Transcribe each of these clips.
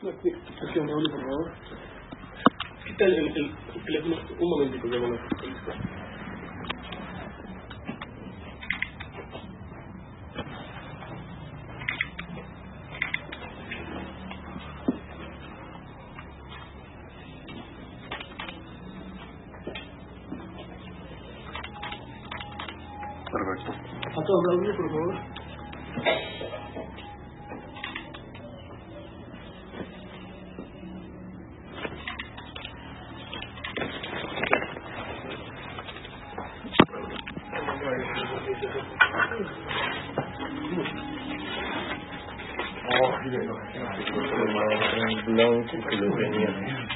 Aquí, Raúl, por favor. Quita el teléfono un momentito, ya bueno. Perfecto. A todos, Raúl, por favor. El blanco que lo tenía.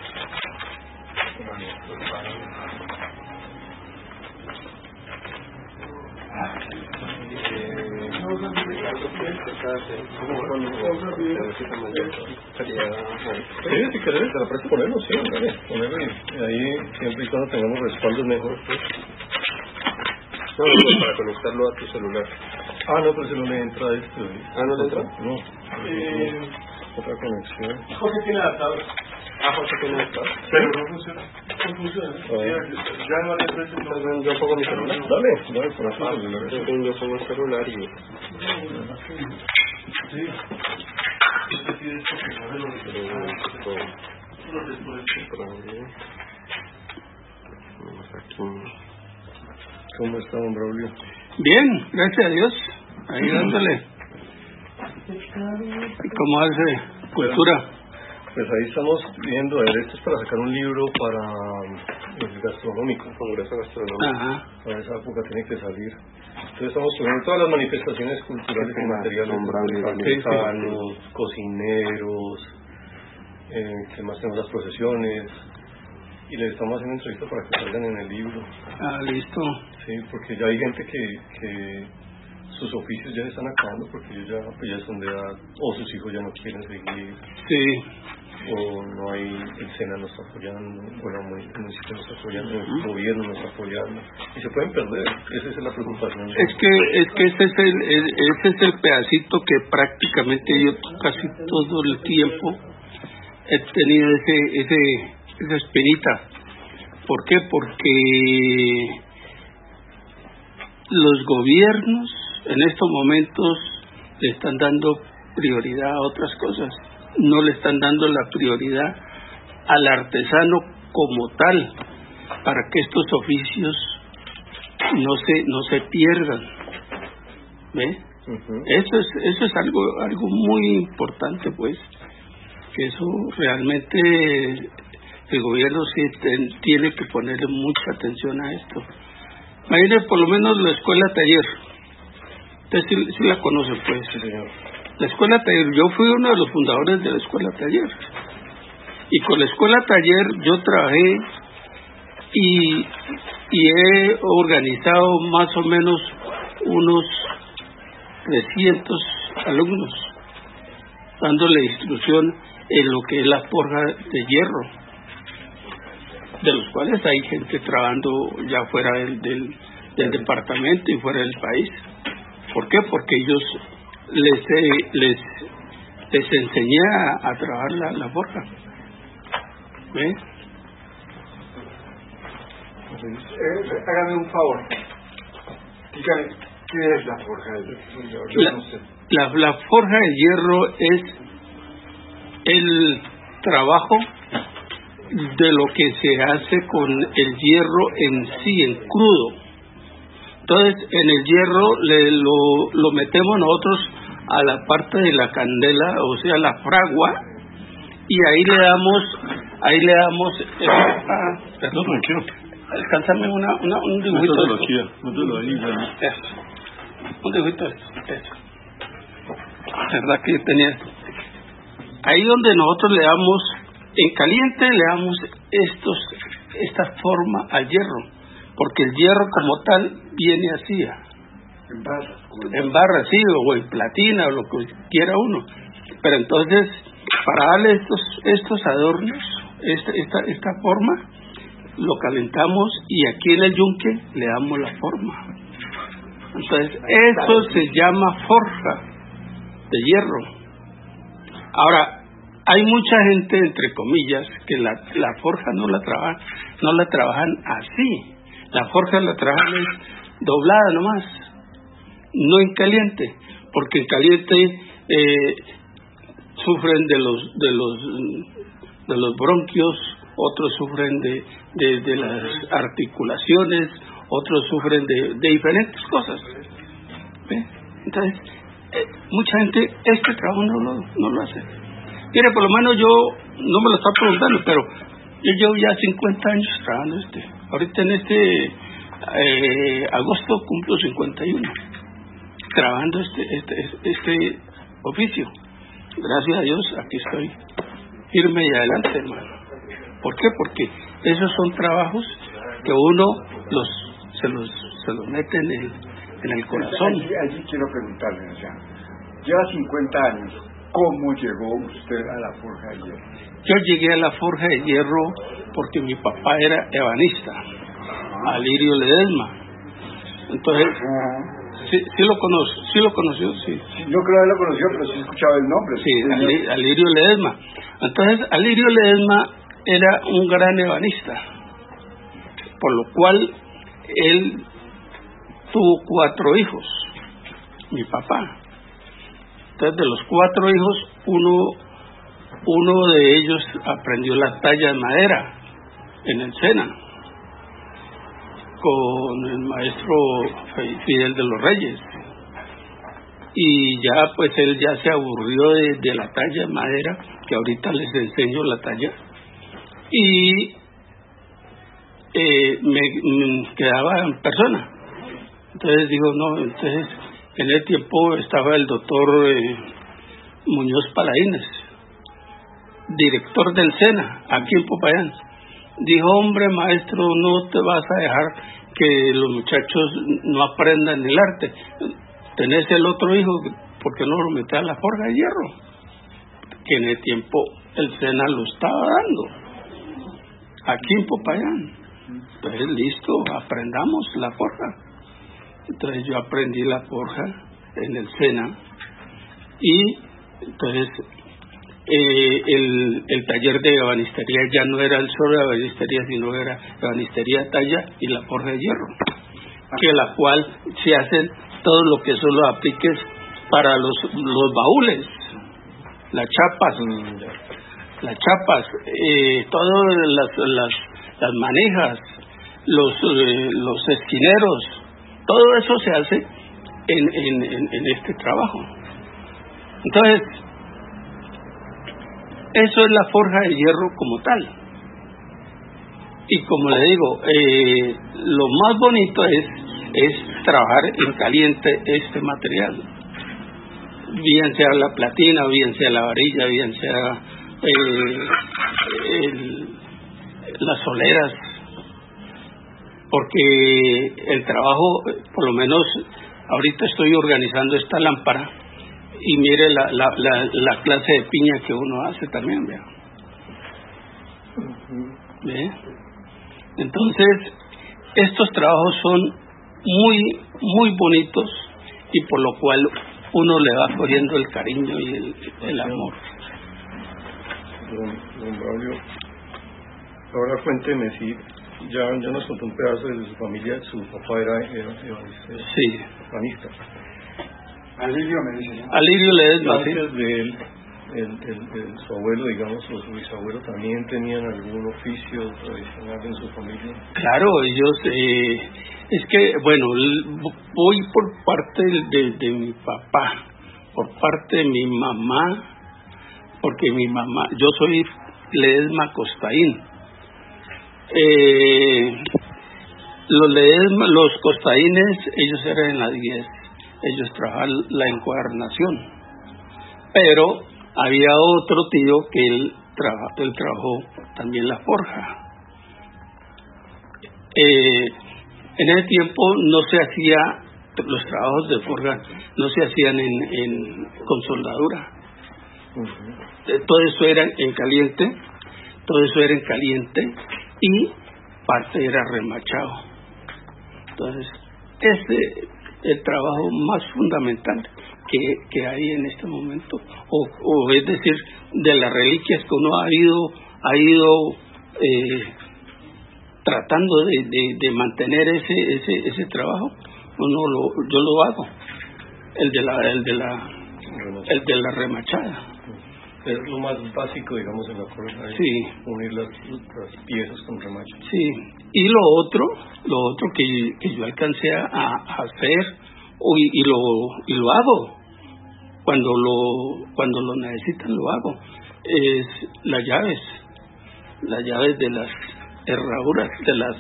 Sí, si querés, te la presto ponerlo, sí, dale, ponerlo y ahí siempre y cuando tengamos respaldos mejor, pues. No, digo, para conectarlo a tu celular. Ah, no, pero si no le entra esto. Ah, ¿no le entra? No. Otra conexión. Jorge tiene adaptador. Ah, José tiene adaptador. Pero no funciona. No funciona. Ya no le presento. Yo pongo mi celular. Dale, por aquí el celular. Yo pongo el celular y... Sí. ¿Cómo está, don Braulio? Bien, gracias a Dios. Ahí dándole. ¿Cómo hace cultura? Pues ahí estamos viendo, a ver, esto es para sacar un libro para el gastronómico, el Congreso Gastronómico. Ajá. Para esa época tiene que salir. Entonces estamos subiendo todas las manifestaciones culturales y materiales, artesanos, cocineros, que más tenemos las procesiones, y le estamos haciendo entrevistas para que salgan en el libro. Ah, listo. Sí, porque ya hay gente que sus oficios ya se están acabando porque ellos ya son de edad, o sus hijos ya no quieren seguir, Sí. o no hay, el SENA no está apoyando, bueno, el municipio no está apoyando, el gobierno no está apoyando, y se pueden perder. Esa es la preocupación. Es que ese es el pedacito que prácticamente yo casi todo el tiempo he tenido esa espinita. ¿Por qué? Porque los gobiernos en estos momentos le están dando prioridad a otras cosas, no le están dando la prioridad al artesano como tal, para que estos oficios no se pierdan. ¿Ve? Uh-huh. Eso es algo muy importante, pues, que eso realmente el gobierno sí tiene que ponerle mucha atención a esto. Imagínate por lo menos la escuela taller. Ustedes sí la conocen, pues. Sí, señor. La escuela taller, yo fui uno de los fundadores de la escuela taller. Y con la escuela taller yo trabajé y he organizado más o menos unos 300 alumnos, dándole instrucción en lo que es la forja de hierro, de los cuales hay gente trabajando ya fuera del departamento y fuera del país. ¿Por qué? Porque ellos les enseñé a trabajar la forja. ¿Ve? Hágame un favor. Dígame, ¿qué es la forja de hierro? Yo no sé. La forja de hierro es el trabajo de lo que se hace con el hierro en sí, en crudo. Entonces, en el hierro lo metemos nosotros a la parte de la candela, o sea, la fragua, y ahí le damos perdón, tranquilo. Alcánzame un dibujito. Mételo ahí, Un dibujito de esto. ¿Verdad que tenía? Ahí donde nosotros le damos, en caliente le damos esta forma al hierro, porque el hierro como tal viene así, en barra, sí, o en platina, o lo que quiera uno. Pero entonces, para darle estos adornos, esta forma, lo calentamos y aquí en el yunque le damos la forma. Entonces, eso se llama forja de hierro. Ahora, hay mucha gente, entre comillas, que la forja no la trabajan así. La forja la trabajan doblada nomás, no en caliente, porque en caliente sufren de los bronquios, otros sufren de las articulaciones, otros sufren de diferentes cosas. ¿Ve? Entonces, mucha gente este trabajo no lo hace. Mire, por lo menos yo, no me lo está preguntando, pero yo llevo ya 50 años trabajando ahorita en agosto cumplo 51 trabajando este oficio. Gracias a Dios aquí estoy firme y adelante, hermano. ¿Por qué? Porque esos son trabajos que uno se los mete en el corazón. Allí quiero preguntarle, o sea, lleva 50 años, ¿cómo llegó usted a la forja de hierro? Yo llegué a la forja de hierro porque mi papá era ebanista, Alirio Ledesma. Entonces, sí lo conoció, sí. No creo haberlo conocido, pero sí he escuchado el nombre. Sí, Alirio Ledesma. Entonces, Alirio Ledesma era un gran ebanista, por lo cual él tuvo 4 hijos, mi papá. Entonces, de los 4 hijos, uno de ellos aprendió la talla de madera en el SENA con el maestro Fidel de los Reyes, y ya pues él ya se aburrió de la talla de madera, que ahorita les enseño la talla, y me quedaba en persona. Entonces digo, no, entonces en el tiempo estaba el doctor Muñoz Paladines, director del SENA aquí en Popayán. Dijo, hombre maestro, no te vas a dejar que los muchachos no aprendan el arte. Tenés el otro hijo, ¿por qué no lo metes a la forja de hierro? Que en el tiempo el SENA lo estaba dando aquí en Popayán. Entonces listo, aprendamos la forja. Entonces yo aprendí la forja en el SENA, y entonces el taller de ebanistería ya no era el solo de ebanistería, sino era ebanistería, talla y la forja de hierro, que la cual se hacen todo lo que son los apliques para los baúles, las chapas, todas las manejas, los esquineros, todo eso se hace en este trabajo. Entonces, eso es la forja de hierro como tal. Y como le digo, lo más bonito es trabajar en caliente este material, bien sea la platina, bien sea la varilla, bien sea las soleras, porque el trabajo, por lo menos ahorita estoy organizando esta lámpara, y mire la clase de piña que uno hace también, vea. ¿Ve? Entonces, estos trabajos son muy bonitos, y por lo cual uno le va cogiendo el cariño y el amor. Don Braulio, ahora cuénteme, si ya nos contó un pedazo de su familia, su papá era ebanista. Alirio me dice, ¿no? Alirio Ledesma. Antes de él, su abuelo, digamos, o su bisabuelo, ¿también tenían algún oficio tradicional en su familia? Claro, ellos, es que, bueno, voy por parte de mi papá, por parte de mi mamá, porque mi mamá, yo soy Ledesma Costaín. Los costaínes, ellos eran en la 10, ellos trabajaban la encuadernación, pero había otro tío que él trabajó también la forja. En ese tiempo no se hacía, los trabajos de forja no se hacían con soldadura. Todo eso era en caliente, y parte era remachado. Entonces, ese es el trabajo más fundamental que hay en este momento, o es decir, de las reliquias que uno ha ido tratando de mantener ese trabajo. Yo lo hago, el de la remachada. Es lo más básico, digamos, en la forja, sí. Unir las piezas con remache. Sí, y lo otro que yo alcancé a hacer y lo hago cuando lo necesitan, lo hago, es las llaves de las herraduras,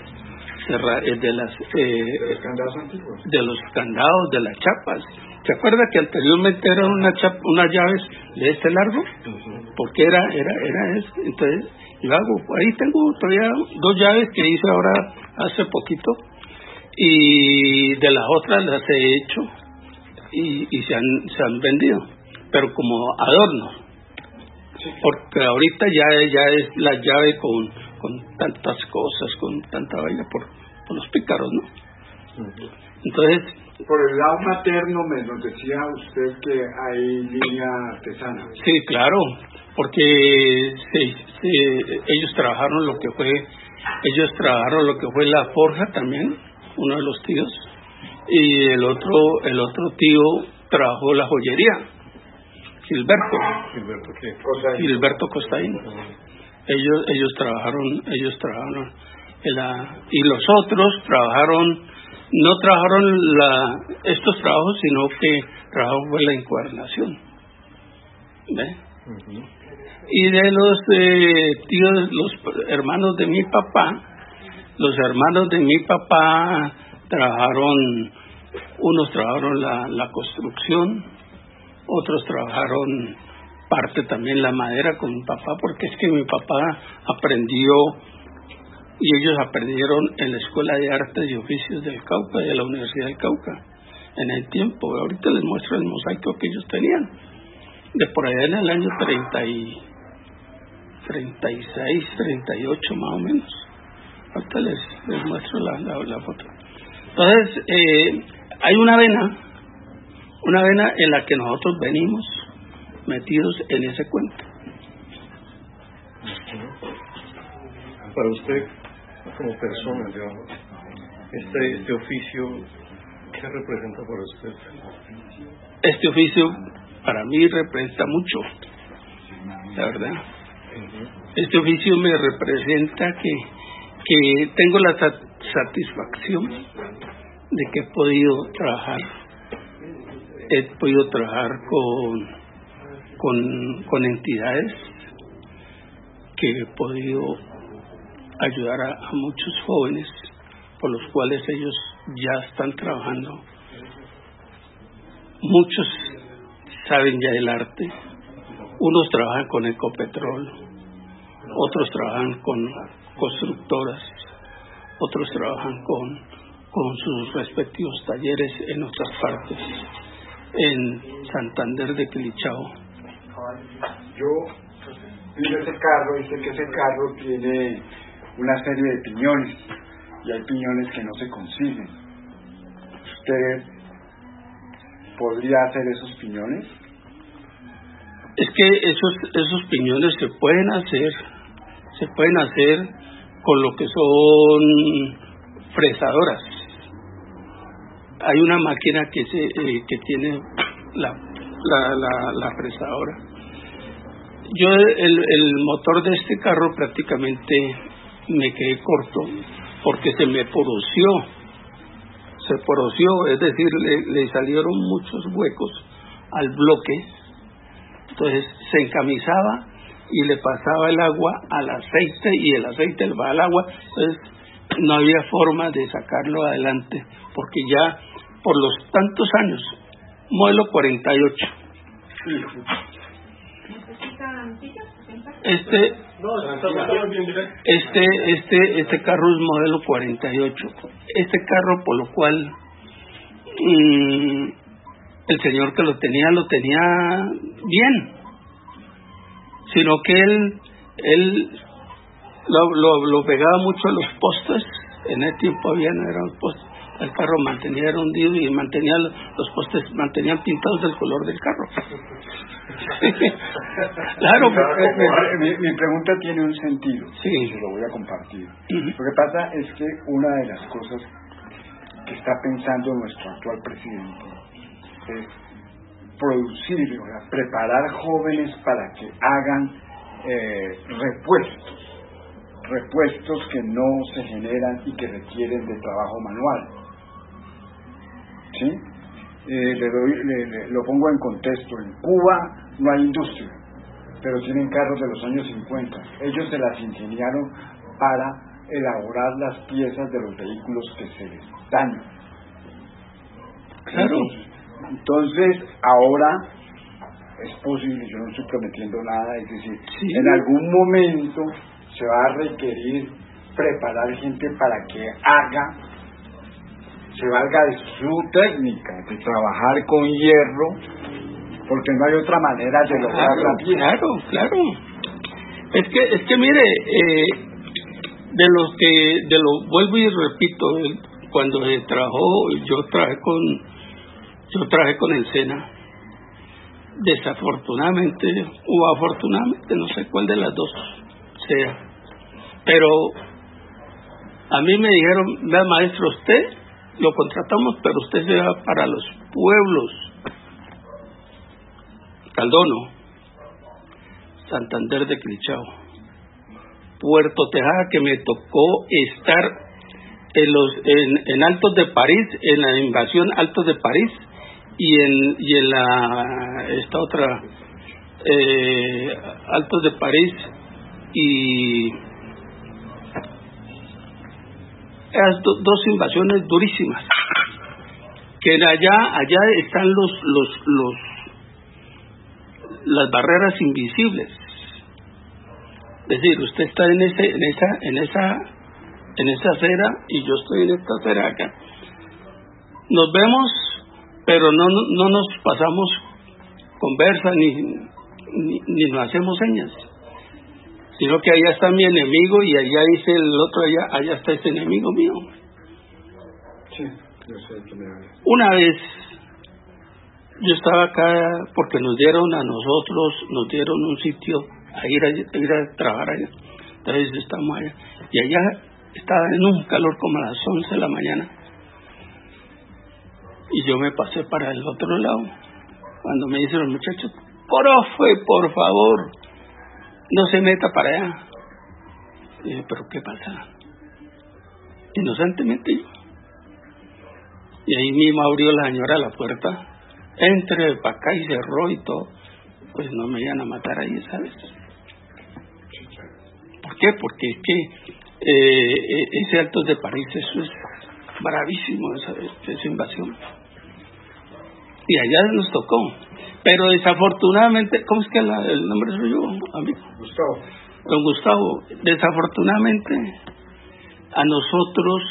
de los candados, de las chapas. ¿Se acuerda que anteriormente eran unas llaves de este largo? Porque era eso. Entonces yo hago, ahí tengo todavía 2 llaves que hice ahora hace poquito, y de las otras las he hecho y se han vendido, pero como adorno, porque ahorita ya es la llave con tantas cosas, con tanta vaina por los pícaros, ¿no? Entonces, por el lado materno nos decía usted que hay línea artesana. Sí, claro, porque ellos trabajaron lo que fue la forja también, uno de los tíos, y el otro tío trabajó la joyería, Gilberto Costaín. Ellos trabajaron y los otros no trabajaron estos trabajos, sino que trabajaron fue la encuadernación. ¿Ve? Y de los tíos, los hermanos de mi papá, unos trabajaron la construcción, otros trabajaron parte también la madera con mi papá, porque es que mi papá aprendió, y ellos aprendieron en la Escuela de Artes y Oficios del Cauca, de la Universidad del Cauca, en el tiempo. Ahorita les muestro el mosaico que ellos tenían, de por allá en el año 36, 38 más o menos. Ahorita les muestro la foto. Entonces, hay una vena en la que nosotros venimos metidos en ese cuento. Para usted, como persona, este oficio, ¿qué representa para usted? Este oficio para mí representa mucho, la verdad. Este oficio me representa que tengo la satisfacción de que he podido trabajar con entidades, que he podido ayudar a muchos jóvenes por los cuales ellos ya están trabajando. Muchos saben ya el arte, unos trabajan con Ecopetrol, otros trabajan con constructoras, otros trabajan con sus respectivos talleres en otras partes, en Santander de Quilichao. Yo vi ese carro, dice que ese carro tiene una serie de piñones, y hay piñones que no se consiguen. ¿Usted podría hacer esos piñones? Es que esos piñones se pueden hacer con lo que son fresadoras. Hay una máquina que tiene la fresadora. Yo el motor de este carro prácticamente me quedé corto porque se me poroció, es decir, le salieron muchos huecos al bloque. Entonces se encamisaba y le pasaba el agua al aceite, y el aceite le va al agua. Entonces no había forma de sacarlo adelante, porque ya por los tantos años, modelo 48. Este carro es modelo 48. Este carro, por lo cual el señor que lo tenía bien, sino que él lo pegaba mucho a los postes. En ese tiempo no eran postes, El carro mantenía hundido y mantenía los postes, mantenían pintados del color del carro. Claro. Mi pregunta tiene un sentido. Sí. Y lo voy a compartir. Lo que pasa es que una de las cosas que está pensando nuestro actual presidente es producir, o sea, preparar jóvenes para que hagan repuestos que no se generan y que requieren de trabajo manual. ¿Sí? Lo pongo en contexto. En Cuba no hay industria, pero tienen carros de los años 50. Ellos se las ingeniaron para elaborar las piezas de los vehículos que se les dañan. Claro. Entonces, ahora es posible, yo no estoy prometiendo nada, es decir, en algún momento se va a requerir preparar gente para que se valga de su técnica, de trabajar con hierro, porque no hay otra manera de lograr la pieza. Claro. Es que mire, vuelvo y repito, cuando se trabajó, yo trabajé con el SENA. Desafortunadamente o afortunadamente, no sé cuál de las dos sea, pero a mí me dijeron: vea, maestro, usted lo contratamos, pero usted se va para los pueblos, Caldono, Santander de Clichao, Puerto Tejada, que me tocó estar en Altos de París, en la invasión Altos de París, y en esta otra Altos de París, y esas dos invasiones durísimas, que allá están las barreras invisibles. Es decir, usted está en esa acera y yo estoy en esta acera acá. Nos vemos, pero no nos pasamos conversa ni nos hacemos señas, sino que allá está mi enemigo y allá dice el otro, allá está este enemigo mío. Sí, yo sé que me hablas. Una vez yo estaba acá porque nos dieron un sitio a ir a trabajar allá. Entonces estamos allá y allá estaba en un calor como a las 11 de la mañana. Y yo me pasé para el otro lado. Cuando me dicen los muchachos: profe, por favor, no se meta para allá. Y dije: ¿pero qué pasa? Inocentemente yo. Y ahí mismo abrió la señora la puerta, entre para acá, y cerró y todo. Pues no me iban a matar ahí, ¿sabes? ¿Por qué? Porque es que ese Altos de París, eso es bravísimo, esa invasión. Y allá nos tocó. Pero desafortunadamente, ¿cómo es que el nombre suyo, amigo? Gustavo. Don Gustavo, desafortunadamente a nosotros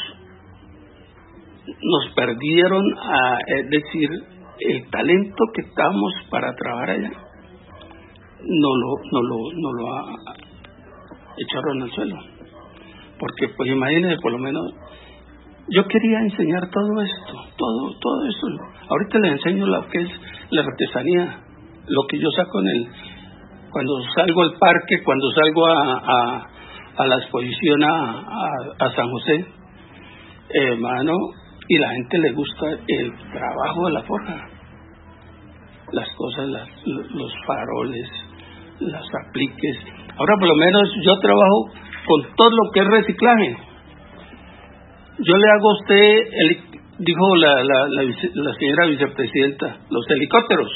nos perdieron, es decir, el talento que estábamos para trabajar allá, no lo echaron al suelo. Porque pues imagínense, por lo menos yo quería enseñar todo esto, todo eso. Ahorita les enseño lo que es la artesanía, lo que yo saco cuando salgo al parque, cuando salgo a la exposición a San José, hermano, y la gente le gusta el trabajo de la forja, las cosas, los faroles, las apliques. Ahora por lo menos yo trabajo con todo lo que es reciclaje. Yo le hago a usted, dijo la señora vicepresidenta, los helicópteros.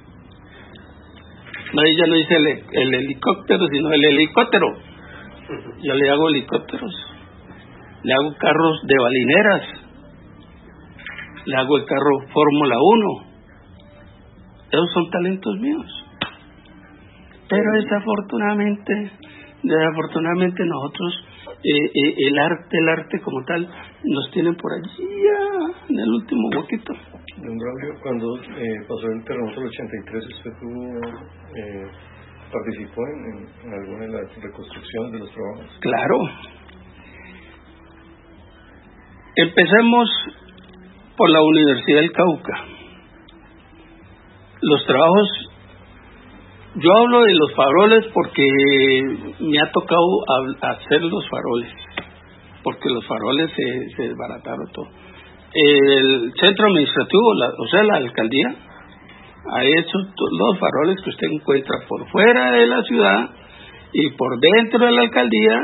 No, ella no dice el helicóptero, sino el helicóptero. Yo le hago helicópteros, le hago carros de balineras, le hago el carro Fórmula 1. Esos son talentos míos. Pero desafortunadamente nosotros, el arte como tal, nos tienen por allí en el último huequito. Don Braulio, cuando pasó el terremoto del 83, ¿usted participó en alguna de las reconstrucciones de los trabajos? Claro. Empecemos por la Universidad del Cauca. Los trabajos, yo hablo de los faroles porque me ha tocado hacer los faroles, porque los faroles se desbarataron todo. El centro administrativo, o sea, la alcaldía, ha hecho los faroles que usted encuentra por fuera de la ciudad y por dentro de la alcaldía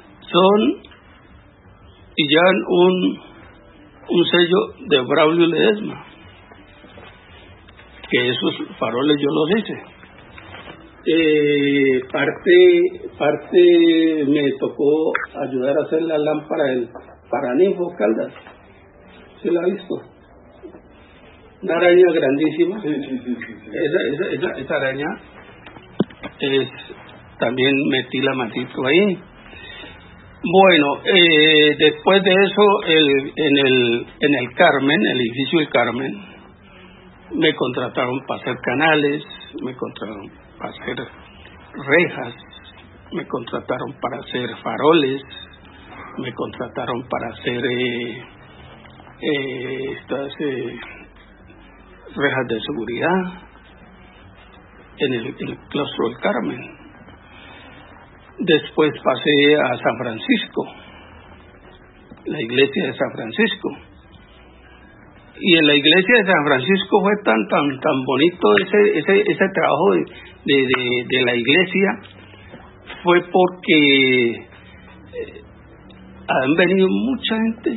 y llevan un sello de Braulio Ledesma, que esos faroles yo los hice. Parte me tocó ayudar a hacer la lámpara del Paraninfo Caldas. ¿Se la ha visto? Una araña grandísima. Sí. Esa araña también metí la matito ahí. Bueno, después de eso, en el Carmen, el edificio del Carmen, me contrataron para hacer canales, me contrataron para hacer rejas, me contrataron para hacer faroles, me contrataron para hacer estas rejas de seguridad en el claustro del Carmen. Después pasé a San Francisco, la iglesia de San Francisco, y en la iglesia de San Francisco fue tan bonito ese trabajo de la iglesia, fue porque han venido mucha gente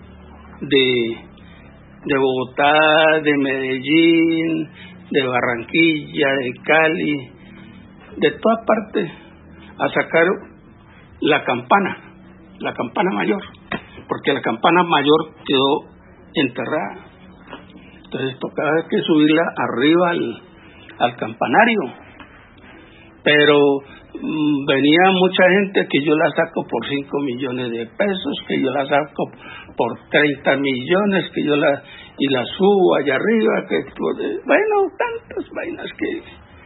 de Bogotá, de Medellín, de Barranquilla, de Cali, de todas partes, a sacar la campana mayor, porque la campana mayor quedó enterrada. Entonces tocaba que subirla arriba al campanario, pero venía mucha gente que yo la saco por 5 millones de pesos, que yo la saco por 30 millones, que yo la subo allá arriba, bueno, tantas vainas que...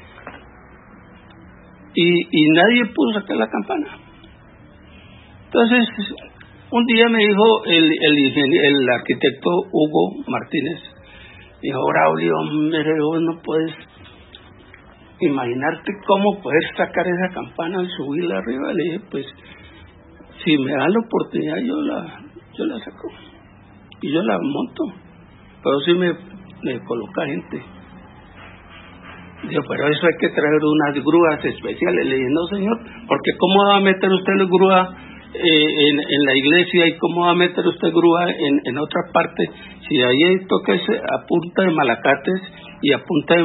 Y nadie pudo sacar la campana. Entonces, un día me dijo el arquitecto Hugo Martínez, dijo: Braulio, hombre, vos no puedes imaginarte cómo poder sacar esa campana y subirla arriba. Le dije: pues, si me dan la oportunidad, yo la saco y yo la monto, pero si me coloca gente. Digo: pero eso hay que traer unas grúas especiales. Le dije: no, señor, porque ¿cómo va a meter usted la grúa en la iglesia y cómo va a meter usted grúa en otra parte? Si ahí toca a punta de malacates y a punta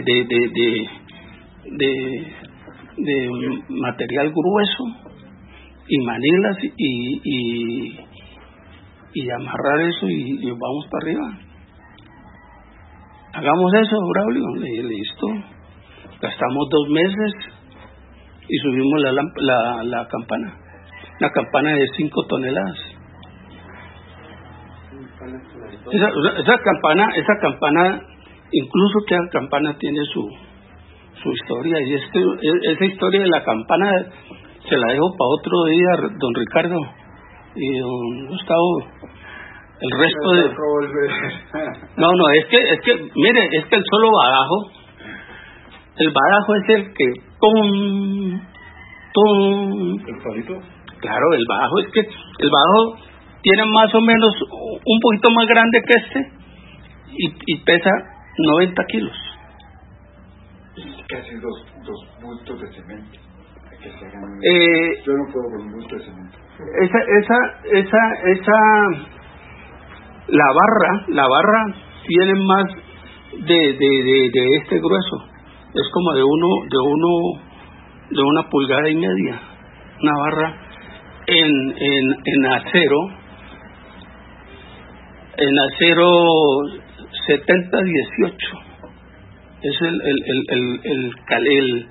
de material grueso y manilas y amarrar eso y vamos para arriba. Hagamos eso, Braulio. Le dije: listo. Gastamos 2 meses y subimos la campana. Una campana de 5 toneladas. Esa campana, incluso que la campana tiene su historia, y esa historia de la campana se la dejo para otro día, don Ricardo y don Gustavo. El resto de... No, es que, mire, es que el solo badajo, el badajo es el que... ¡Pum! ¡Tum! ¿El palito? Claro, el badajo, es que el badajo tiene más o menos un poquito más grande que este y pesa 90 kilos. Casi dos bultos de cemento. Yo no puedo con un bulto de cemento. La barra tiene más de este grueso. Es como de 1,5 pulgadas. Una barra en acero 70-18. Es el calibre.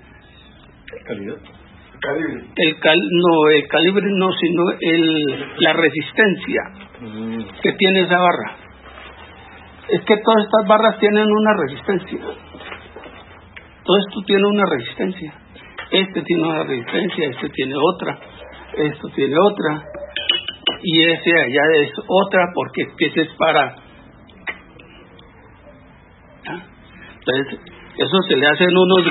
El calibre no, sino la resistencia que tiene esa barra. Es que todas estas barras tienen una resistencia. Todo esto tiene una resistencia. Este tiene una resistencia, este tiene otra, esto tiene otra, y ese allá es otra, porque ese es para Entonces, eso se le hacen unos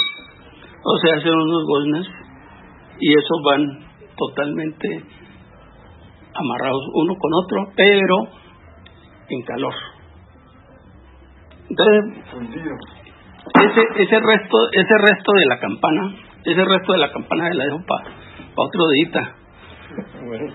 goznes, y esos van totalmente amarrados uno con otro, pero en calor. Entonces, ese resto de la campana la dejo para otro día. Bueno,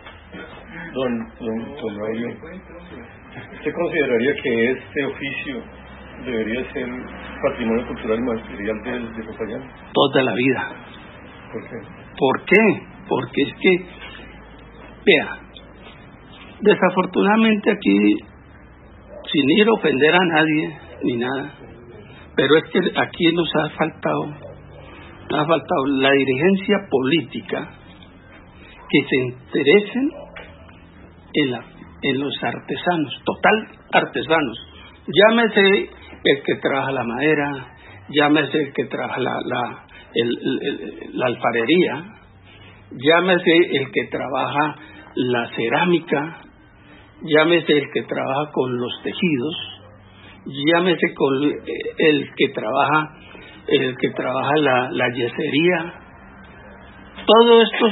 don Mario, ¿usted consideraría que este oficio debería ser patrimonio cultural y material de Popayán? Toda la vida. ¿Por qué? ¿Por qué? Porque es que, vea, desafortunadamente aquí, sin ir a ofender a nadie ni nada, pero es que aquí nos ha faltado la dirigencia política que se interesen en los artesanos, artesanos. Llámese el que trabaja la madera, llámese el que trabaja la alfarería, llámese el que trabaja la cerámica, llámese el que trabaja con los tejidos, llámese con el que trabaja la yesería. Todos estos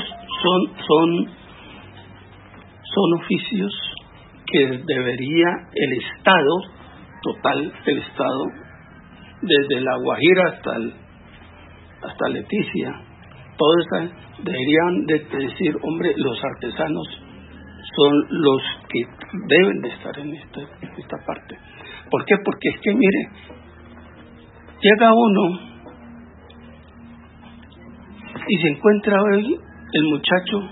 son oficios que debería el Estado, el Estado, desde La Guajira hasta Leticia, todos deberían de decir, hombre, los artesanos son los que deben de estar en esta parte. ¿Por qué? Porque es que, mire, llega uno y se encuentra hoy el muchacho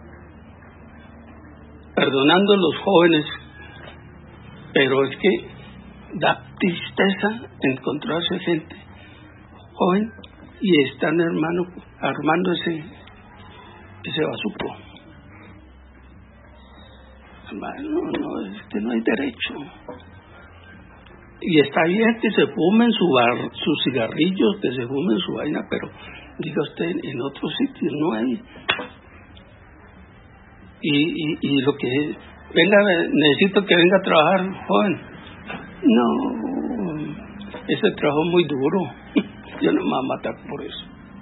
perdonando a los jóvenes, pero es que da tristeza encontrarse gente joven y están armando ese bazuco. No, es que no hay derecho. Y está bien que se fumen sus cigarrillos, que se fumen su vaina, pero diga usted, en otros sitios no hay. Y lo que es, venga, necesito que venga a trabajar, joven. No, ese trabajo es muy duro. Yo no me voy a matar por eso.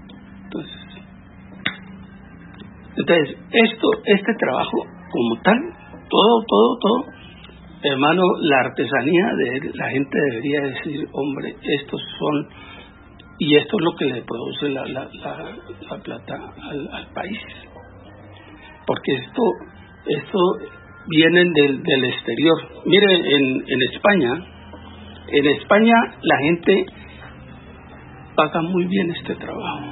Entonces este trabajo como tal, todo, hermano, la artesanía de la gente debería decir, hombre, estos son, y esto es lo que le produce la plata al país, porque esto vienen del exterior. Mire, en España la gente paga muy bien este trabajo.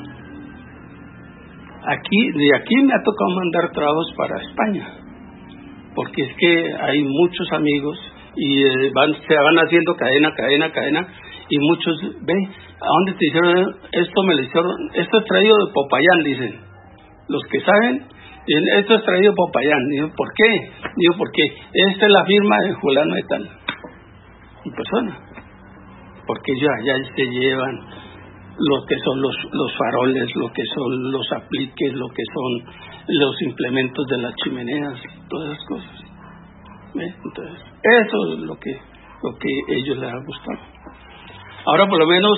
De aquí me ha tocado mandar trabajos para España, porque es que hay muchos amigos y se van haciendo cadena, y muchos ven, ¿a dónde te hicieron esto? Me lo hicieron, esto es traído de Popayán, dicen los que saben, dicen, esto es traído de Popayán. Digo, ¿por qué? Digo, porque esta es la firma de fulano de tal, en persona, porque ya se llevan lo que son los faroles, lo que son los apliques, lo que son los implementos de las chimeneas, todas esas cosas. ¿Ve? Entonces, eso es lo que a ellos les ha gustado. Ahora, por lo menos,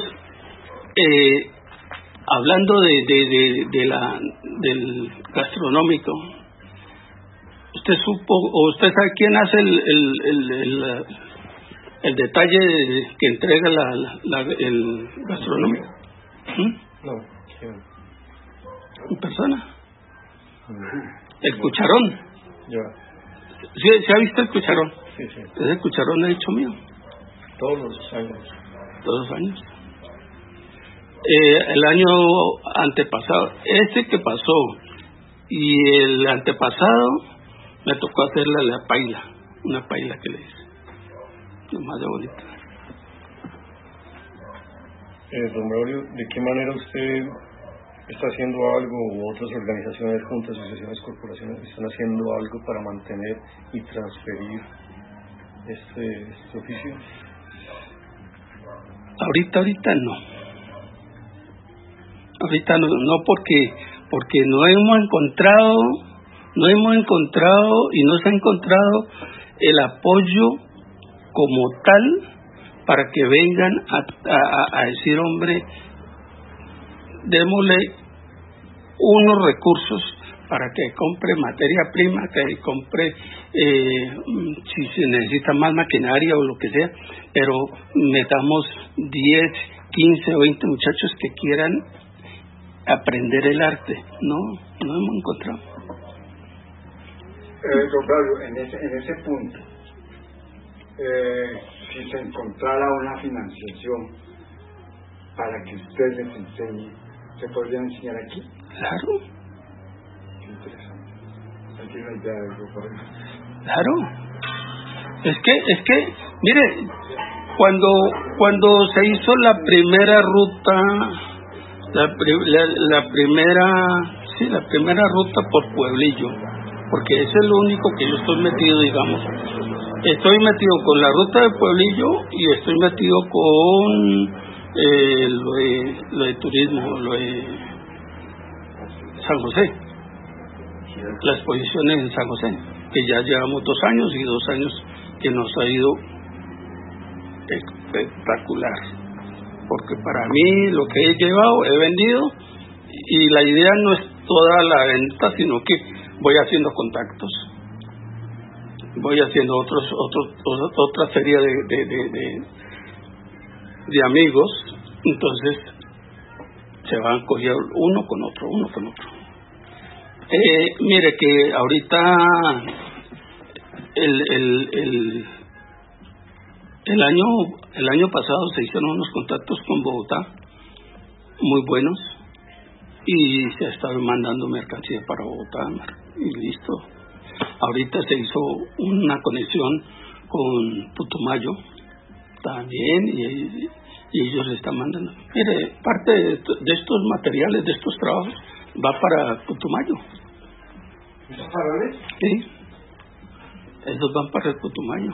hablando del gastronómico, ¿usted sabe quién hace el detalle que entrega el gastronómico? No, ¿quién? En persona. El cucharón. Ya. ¿Sí ha visto el cucharón? Sí. Ese cucharón es hecho mío. Todos los años. El año antepasado, este que pasó, y el antepasado, me tocó hacerle la paila, una paila que le hice, lo más de bonita. Don Braulio, ¿de qué manera usted está haciendo algo, u otras organizaciones, juntas, asociaciones, corporaciones, están haciendo algo para mantener y transferir este oficio? Ahorita no, porque no hemos encontrado y no se ha encontrado el apoyo como tal para que vengan a decir, hombre, démosle unos recursos para que compre materia prima, que compre si se necesita más maquinaria o lo que sea, pero metamos 10, 15 o 20 muchachos que quieran aprender el arte. No hemos encontrado. Don Braulio, en ese punto, si se encontrara una financiación para que usted les enseñe, ¿se podría enseñar aquí? Claro. Qué interesante. ¿No tiene una idea de eso, Braulio? Claro. Es que, mire, cuando se hizo la primera ruta, la primera ruta por Pueblillo, porque ese es lo único que yo estoy metido, digamos. Estoy metido con la ruta de Pueblillo y estoy metido con lo de turismo, lo de San José, las exposiciones en San José, que ya llevamos 2 años y 2 años que nos ha ido espectacular, porque para mí lo que he llevado he vendido, y la idea no es toda la venta, sino que voy haciendo contactos, voy haciendo otra serie de amigos, entonces se van cogiendo uno con otro. Mire que ahorita el año pasado se hicieron unos contactos con Bogotá muy buenos y se ha estado mandando mercancía para Bogotá y listo. Ahorita se hizo una conexión con Putumayo también y ellos le están mandando. Mire, parte de estos materiales, de estos trabajos, va para Putumayo. ¿Esos faroles? Sí, esos van para el Putumayo.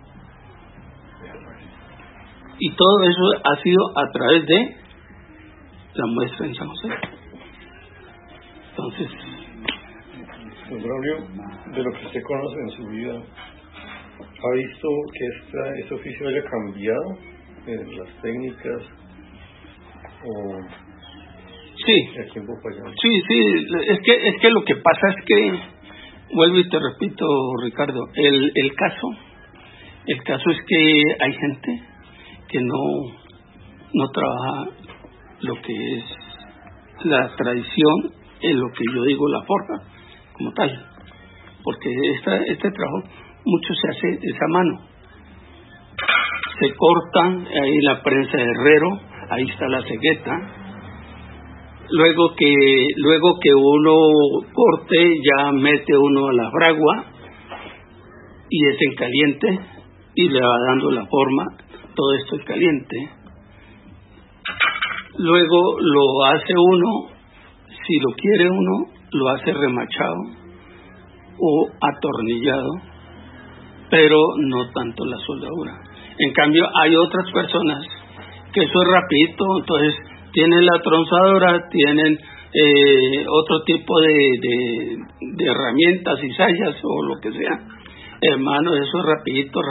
Y todo eso ha sido a través de la muestra en San José. Entonces, don Braulio, de lo que usted conoce en su vida, ¿ha visto que este oficio haya cambiado en las técnicas o sí, el tiempo pasado? Sí, es que lo que pasa es que, vuelvo y te repito, Ricardo, el caso es que hay gente que no trabaja lo que es la tradición, en lo que yo digo la forja como tal, porque este trabajo mucho se hace de esa mano, se cortan ahí la prensa de herrero, ahí está la cegueta, luego que uno corte ya mete uno a la fragua y es en caliente y le va dando la forma, todo esto es caliente, luego lo hace uno, si lo quiere uno, lo hace remachado o atornillado, pero no tanto la soldadura. En cambio, hay otras personas que eso es rapidito, entonces tienen la tronzadora, tienen otro tipo de herramientas y sayas o lo que sea. Hermano, eso es rapidito.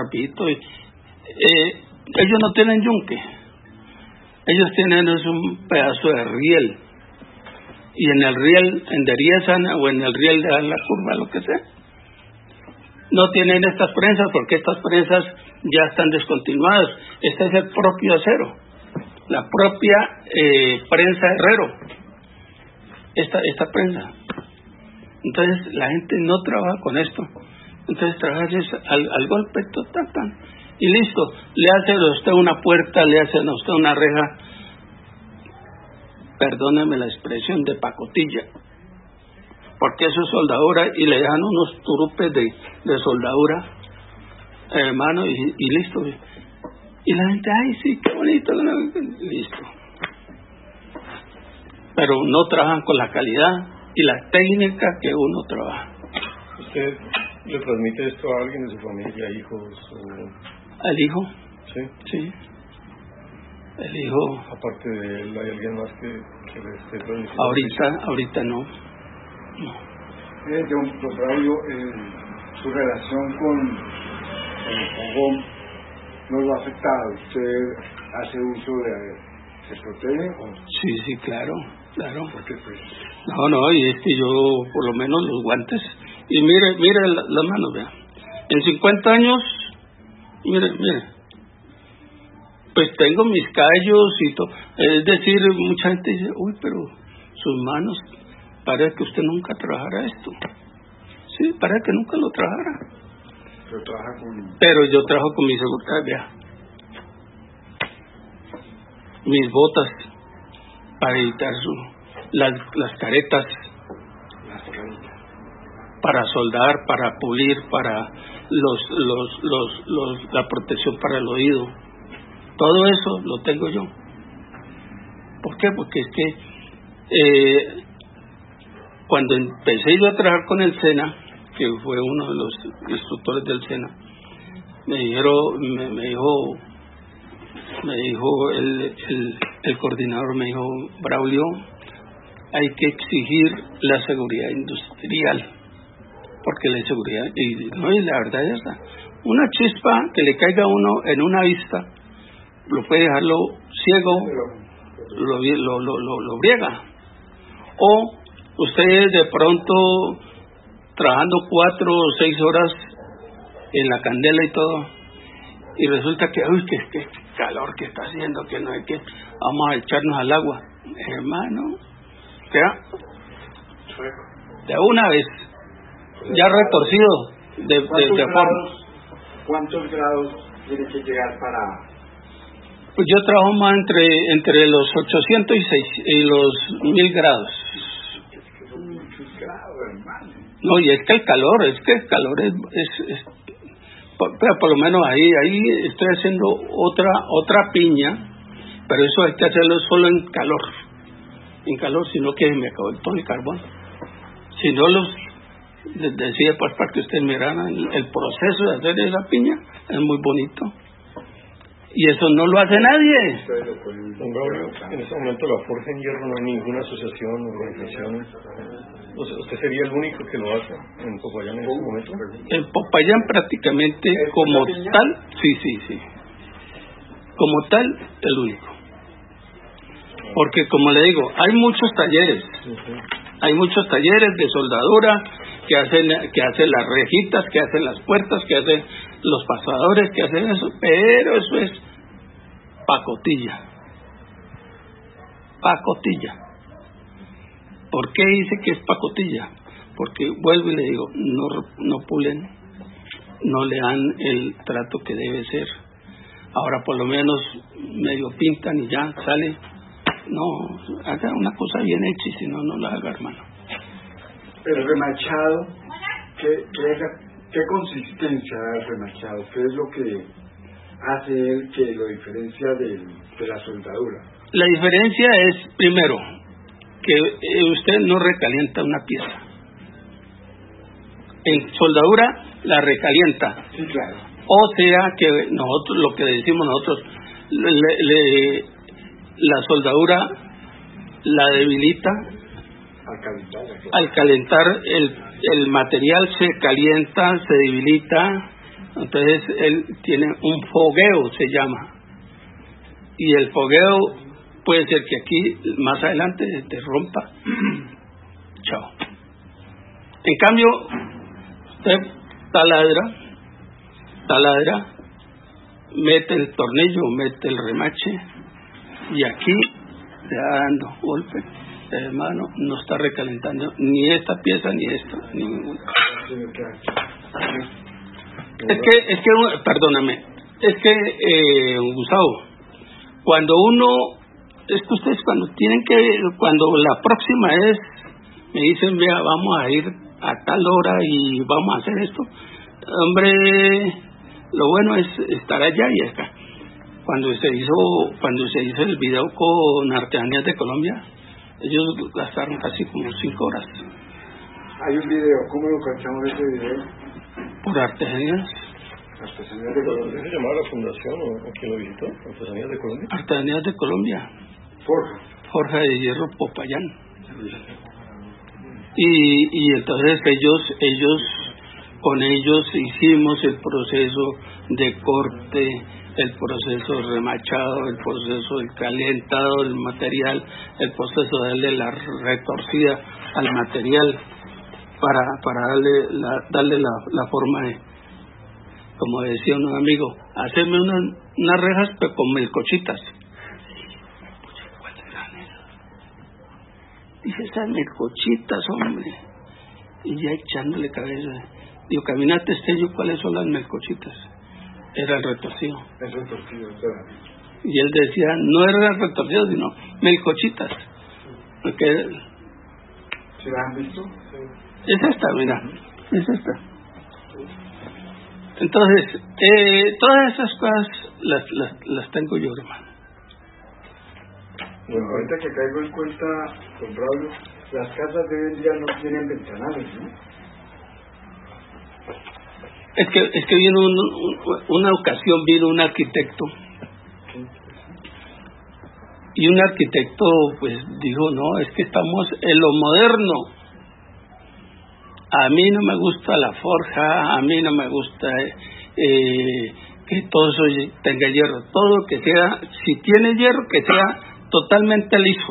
Ellos no tienen yunque, ellos tienen es un pedazo de riel, y en el riel enderezan o en el riel le dan la curva, lo que sea. No tienen estas prensas porque estas prensas ya están descontinuadas. Este es el propio acero, la propia prensa herrero, esta prensa. Entonces la gente no trabaja con esto, entonces trabaja al golpe, tan, y listo. Le hace a usted una puerta, le hacen a usted una reja, perdóneme la expresión, de pacotilla, porque eso es soldadura, y le dejan unos turupes de soldadura, hermano, y listo. Y la gente, ay, sí, qué bonito, listo. Pero no trabajan con la calidad y la técnica que uno trabaja. ¿Usted le transmite esto a alguien de su familia, hijos? ¿Al hijo? Sí. Sí. El hijo. Aparte de él, ¿hay alguien más que le esté transmitiendo? Ahorita no. Don Braulio, su relación con el fogón no lo ha afectado. ¿Usted hace uso se protege o...? Sí, claro. Porque pues... No, y es que yo, por lo menos los guantes, y mire las manos, vea. En 50 años, mire, pues tengo mis callos y todo. Es decir, mucha gente dice, uy, pero sus manos, parece que usted nunca trabajara esto. Sí, parece que nunca lo trabajara. Pero yo trabajo con mi seguridad, vea. Mis botas para evitar las caretas, para soldar, para pulir, para la protección para el oído. Todo eso lo tengo yo. ¿Por qué? Porque es que cuando empecé yo a trabajar con el SENA, que fue uno de los instructores del SENA, me dijo el coordinador, me dijo, Braulio, hay que exigir la seguridad industrial, porque la seguridad, y la verdad es esa, una chispa que le caiga a uno en una vista, lo puede dejarlo ciego, lo briega. O ustedes de pronto trabajando 4 o 6 horas en la candela y todo, y resulta que, uy, que calor que está haciendo, que no hay que, vamos a echarnos al agua. Hermano, ¿qué? De una vez, ya retorcido, de forma. ¿Cuántos grados tiene que llegar para...? Pues yo trabajo más entre los 800 y los 1000 grados. No, y es que el calor es por lo menos ahí estoy haciendo otra piña, pero eso hay que hacerlo solo en calor, sino que me acabó todo el carbón. Si no les decía pues para que ustedes miraran el proceso de hacer esa piña, es muy bonito. Y eso no lo hace nadie. Don Braulio, en este momento la Forja en Hierro no hay ninguna asociación, organización. ¿Usted sería el único que lo hace en Popayán en este momento? En Popayán prácticamente como tal, sí. Como tal, el único. Porque como le digo, hay muchos talleres. Hay muchos talleres de soldadura que hacen las rejitas, que hacen las puertas, que hacen los pasadores, que hacen eso, pero eso es pacotilla. ¿Por qué dice que es pacotilla? Porque vuelvo y le digo, no pulen, no le dan el trato que debe ser. Ahora por lo menos medio pintan y ya sale. No, haga una cosa bien hecha y si no, no la haga, hermano. El remachado, ¿qué consistencia da el remachado? ¿Qué es lo que hace él que lo diferencia de la soldadura? La diferencia es, primero, que usted no recalienta una pieza. En soldadura la recalienta. Sí, claro. O sea que nosotros, lo que decimos nosotros, la soldadura la debilita. Al calentar el material se calienta, se debilita, entonces él tiene un fogueo, se llama. Y el fogueo puede ser que aquí más adelante te rompa. Chao. En cambio, usted taladra, mete el tornillo, mete el remache y aquí le va dando golpe. Hermano, no está recalentando ni esta pieza ni esta, ni ninguna. Es que perdóname, Gustavo, cuando ustedes cuando la próxima es, me dicen, vea, vamos a ir a tal hora y vamos a hacer esto, hombre, lo bueno es estar allá y acá. Cuando se hizo el video con Artesanías de Colombia, ellos gastaron casi como 5 horas. Hay un video, ¿cómo lo cachamos ese video? Por Artesanías. Artesanías de Colombia. ¿Se llamaba la fundación o quién lo visitó? ¿Artesanías de Colombia? Artesanías de Colombia. Forja de Hierro Popayán. Y entonces ellos Con ellos hicimos el proceso de corte, el proceso de remachado, el proceso del calentado del material, el proceso de darle la retorcida al material para darle la forma de, como decía un amigo, hacerme unas rejas pero con melcochitas. ¿Cuáles eran esas? Dice, esas melcochitas, hombre. Y ya echándole cabeza. Digo, caminate, Estello, ¿cuáles son las melcochitas? Era el retorcido. Es retorcido, claro. Y él decía, no era el retorcido, sino melcochitas. Porque ¿Sí la han visto? es esta, mira, es esta. Entonces, todas esas cosas las tengo yo, hermano. Bueno, ahorita que caigo en cuenta, don Braulio, las casas de hoy en día no tienen ventanales, ¿no? Es que vino una ocasión, vino un arquitecto. Y un arquitecto pues dijo, no, es que estamos en lo moderno. A mí no me gusta la forja, a mí no me gusta que todo eso tenga hierro. Todo que sea, si tiene hierro, que sea totalmente liso.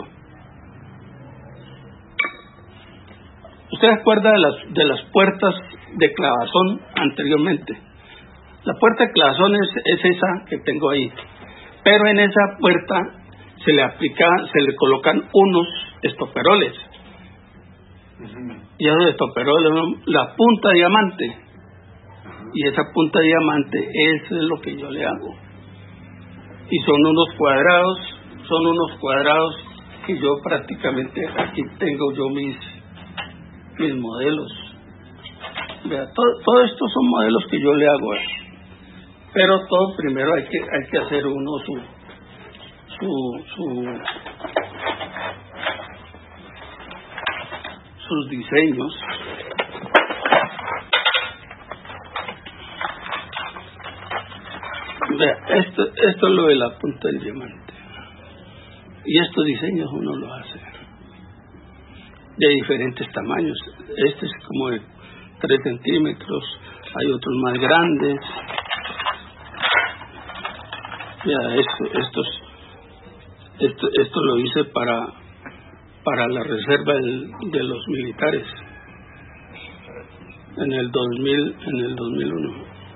¿Usted se acuerda de las puertas de clavazón anteriormente? La puerta de clavazón es esa que tengo ahí. Pero en esa puerta se le colocan unos estoperoles. Y a los estoperoles, la punta de diamante. Y esa punta de diamante, eso es lo que yo le hago. Y son unos cuadrados que yo prácticamente, aquí tengo yo mis modelos. Vea, todo estos son modelos que yo le hago. Pero todo primero hay que hacer uno sus diseños. Vea, esto es lo de la punta del diamante. Y estos diseños uno los hace de diferentes tamaños. Este es como de 3 centímetros, hay otros más grandes. Ya, esto lo hice para la reserva de los militares en el 2001.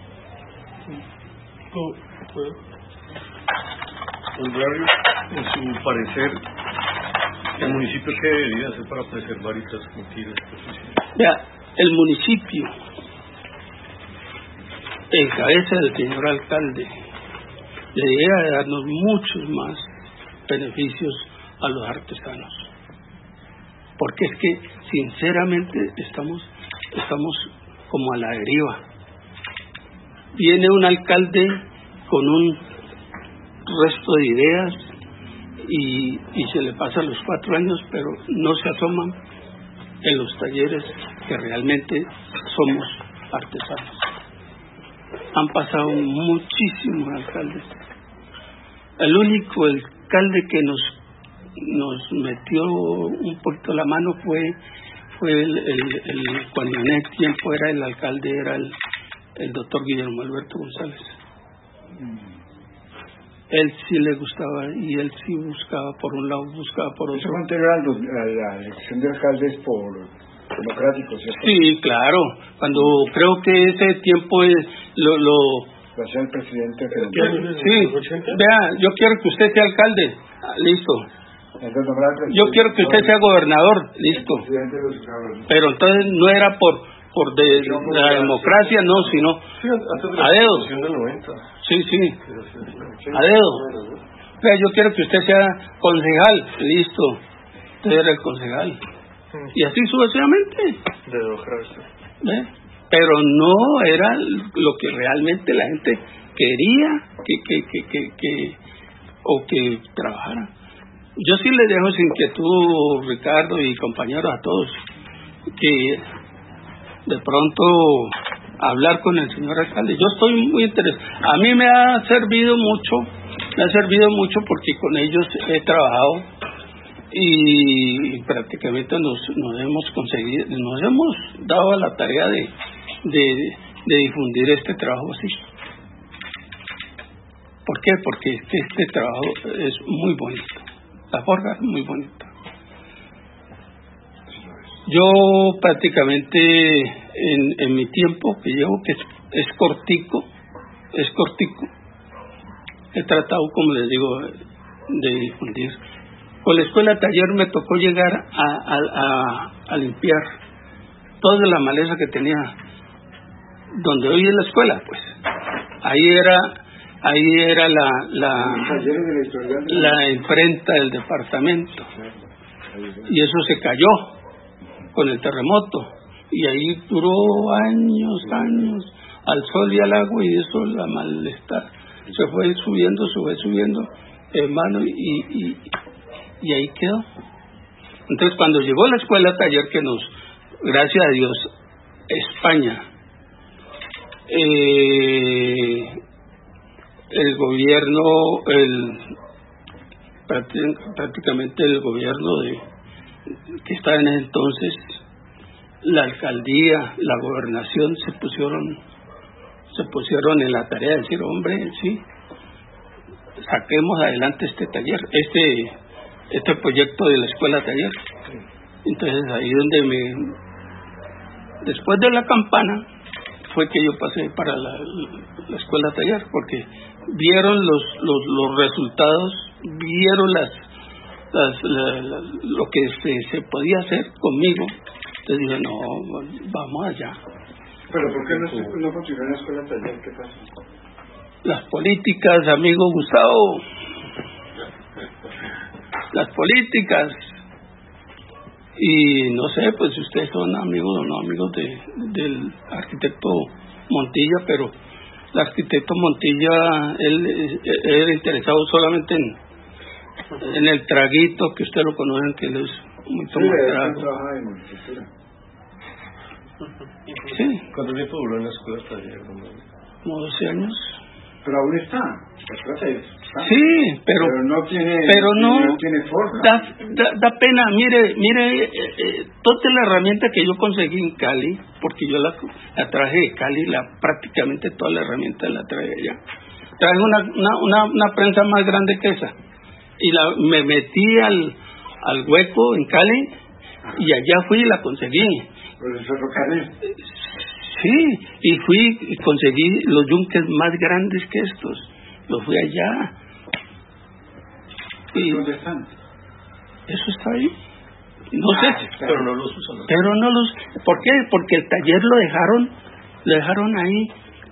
En su parecer, ¿el municipio qué debería hacer para preservar y transmitir esta posición? Vea, el municipio, en cabeza del señor alcalde, debería darnos muchos más beneficios a los artesanos, porque es que sinceramente estamos como a la deriva. Viene un alcalde con un resto de ideas y se le pasan los 4 años, pero no se asoman en los talleres que realmente somos artesanos. Han pasado muchísimos alcaldes. El único alcalde que nos metió un poquito la mano fue cuando en ese tiempo era el alcalde, era el doctor Guillermo Alberto González. Él sí le gustaba y él sí buscaba por un lado, buscaba por otro. ¿Eso fue anterior a la elección de alcaldes por democráticos, ¿cierto? Sí, claro. Cuando creo que ese tiempo lo hacía el presidente. Sí, vea, yo quiero que usted sea alcalde. Listo. Yo quiero que usted sea gobernador. Listo. Pero entonces no era por la democracia, no, sino a dedo. Sí. A dedo. Vea, yo quiero que usted sea concejal. Listo. Usted era el concejal. Y así sucesivamente. ¿Ve? Pero no era lo que realmente la gente quería que trabajara. Yo sí les dejo sin inquietud, Ricardo y compañeros, a todos, que de pronto hablar con el señor alcalde. Yo estoy muy interesado. A mí me ha servido mucho porque con ellos he trabajado y prácticamente nos hemos dado a la tarea de difundir este trabajo así. ¿Por qué? Porque este trabajo es muy bonito. La forja es muy bonita. Yo prácticamente en mi tiempo que llevo, que es cortico, he tratado, como les digo, de difundir. Con la escuela taller me tocó llegar a limpiar toda la maleza que tenía donde hoy es la escuela, pues. Ahí era la imprenta del departamento, y eso se cayó con el terremoto, y ahí duró años al sol y al agua, y eso, la malestar se fue subiendo, hermano, y ahí quedó. Entonces, cuando llegó la escuela taller, que nos, gracias a Dios, España, el gobierno, prácticamente el gobierno que estaba en ese entonces, la alcaldía, la gobernación, se pusieron en la tarea de decir, hombre, sí, saquemos adelante este taller, este proyecto de la escuela taller. Entonces ahí donde después de la campana fue que yo pasé para la escuela taller, porque vieron los resultados, vieron lo que se podía hacer conmigo. Entonces dije, no, vamos allá. ¿Pero por qué no continuó en la escuela taller? ¿Qué pasó? Las políticas, amigo Gustavo. Las políticas. Y no sé, pues si ustedes son amigos o no amigos del arquitecto Montilla, pero el arquitecto Montilla, él era interesado solamente en el traguito, que ustedes lo conocen, que él es muy tomado. Sí. ¿Cuánto tiempo duró en la escuela taller? Como 12 años. Pero aún está. Sí, pero no tiene forma. Da pena. Mire, toda la herramienta que yo conseguí en Cali, porque yo la traje de Cali, prácticamente toda la herramienta la traje allá. Traje una prensa más grande que esa, y me metí al hueco en Cali, y allá fui y la conseguí. ¿Por el ferrocarril? Sí, y fui y conseguí los yunques más grandes que estos. Los fui allá. Y ¿dónde están? Eso está ahí. No sé. Pero no los usan. ¿Por qué? Porque el taller lo dejaron ahí.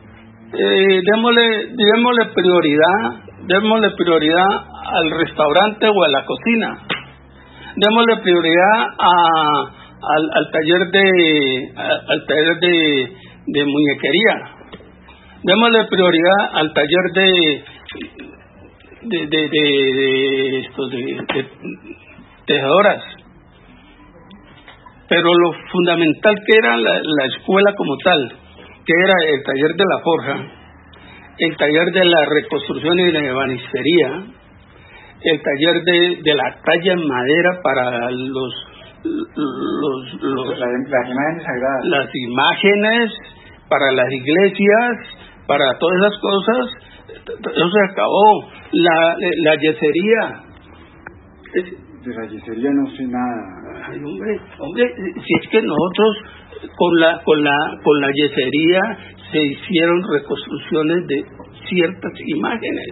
Démosle prioridad al restaurante o a la cocina. Démosle prioridad al taller de muñequería. Démosle prioridad al taller de tejedoras. Pero lo fundamental que era la escuela como tal, que era el taller de la forja, el taller de la reconstrucción y de la ebanistería, el taller de la talla en madera para las imágenes sagradas, las imágenes para las iglesias, para todas esas cosas, eso se acabó. La yesería. De la yesería no sé nada. Ay, hombre, si es que nosotros con la yesería se hicieron reconstrucciones de ciertas imágenes.